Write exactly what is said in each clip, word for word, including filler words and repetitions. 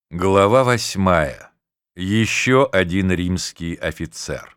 Глава восьмая. Еще один римский офицер.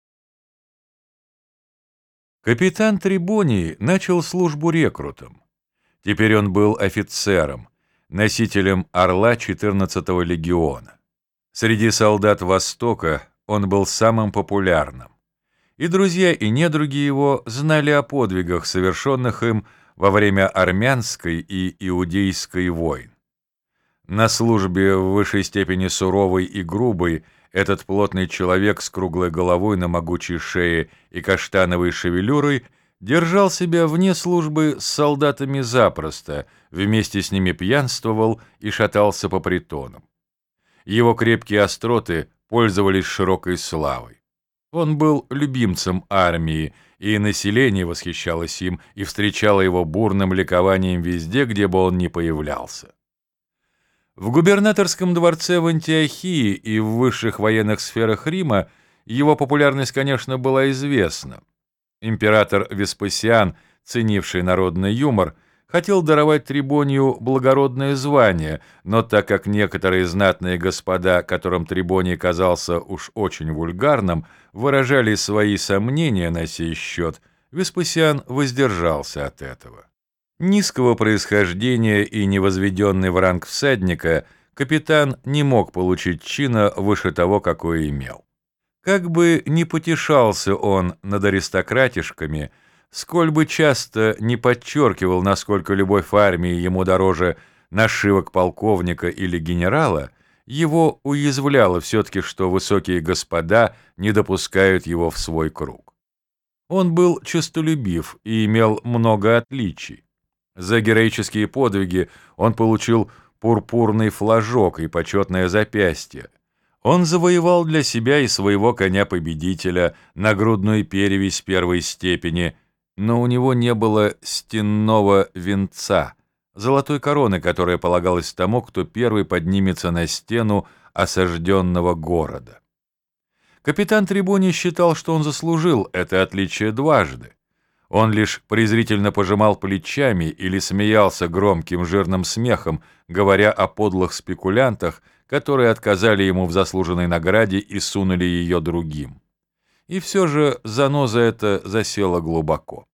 Капитан Трибоний начал службу рекрутом. Теперь он был офицером, носителем орла четырнадцатого легиона. Среди солдат Востока он был самым популярным. И друзья, и недруги его знали о подвигах, совершенных им во время армянской и иудейской войн. На службе в высшей степени суровой и грубой этот плотный человек с круглой головой на могучей шее и каштановой шевелюрой держал себя вне службы с солдатами запросто, вместе с ними пьянствовал и шатался по притонам. Его крепкие остроты пользовались широкой славой. Он был любимцем армии, и население восхищалось им и встречало его бурным ликованием везде, где бы он ни появлялся. В губернаторском дворце в Антиохии и в высших военных сферах Рима его популярность, конечно, была известна. Император Веспасиан, ценивший народный юмор, хотел даровать Трибонию благородное звание, но так как некоторые знатные господа, которым Трибоний казался уж очень вульгарным, выражали свои сомнения на сей счет, Веспасиан воздержался от этого. Низкого происхождения и невозведенный в ранг всадника, капитан не мог получить чина выше того, какой имел. Как бы ни потешался он над аристократишками, сколь бы часто не подчеркивал, насколько любовь армии ему дороже нашивок полковника или генерала, его уязвляло все-таки, что высокие господа не допускают его в свой круг. Он был честолюбив и имел много отличий. За героические подвиги он получил пурпурный флажок и почетное запястье. Он завоевал для себя и своего коня-победителя нагрудную перевесь первой степени, но у него не было стенного венца, золотой короны, которая полагалась тому, кто первый поднимется на стену осажденного города. Капитан Трибоний считал, что он заслужил это отличие дважды. Он лишь презрительно пожимал плечами или смеялся громким жирным смехом, говоря о подлых спекулянтах, которые отказали ему в заслуженной награде и сунули ее другим. И все же заноза эта засела глубоко.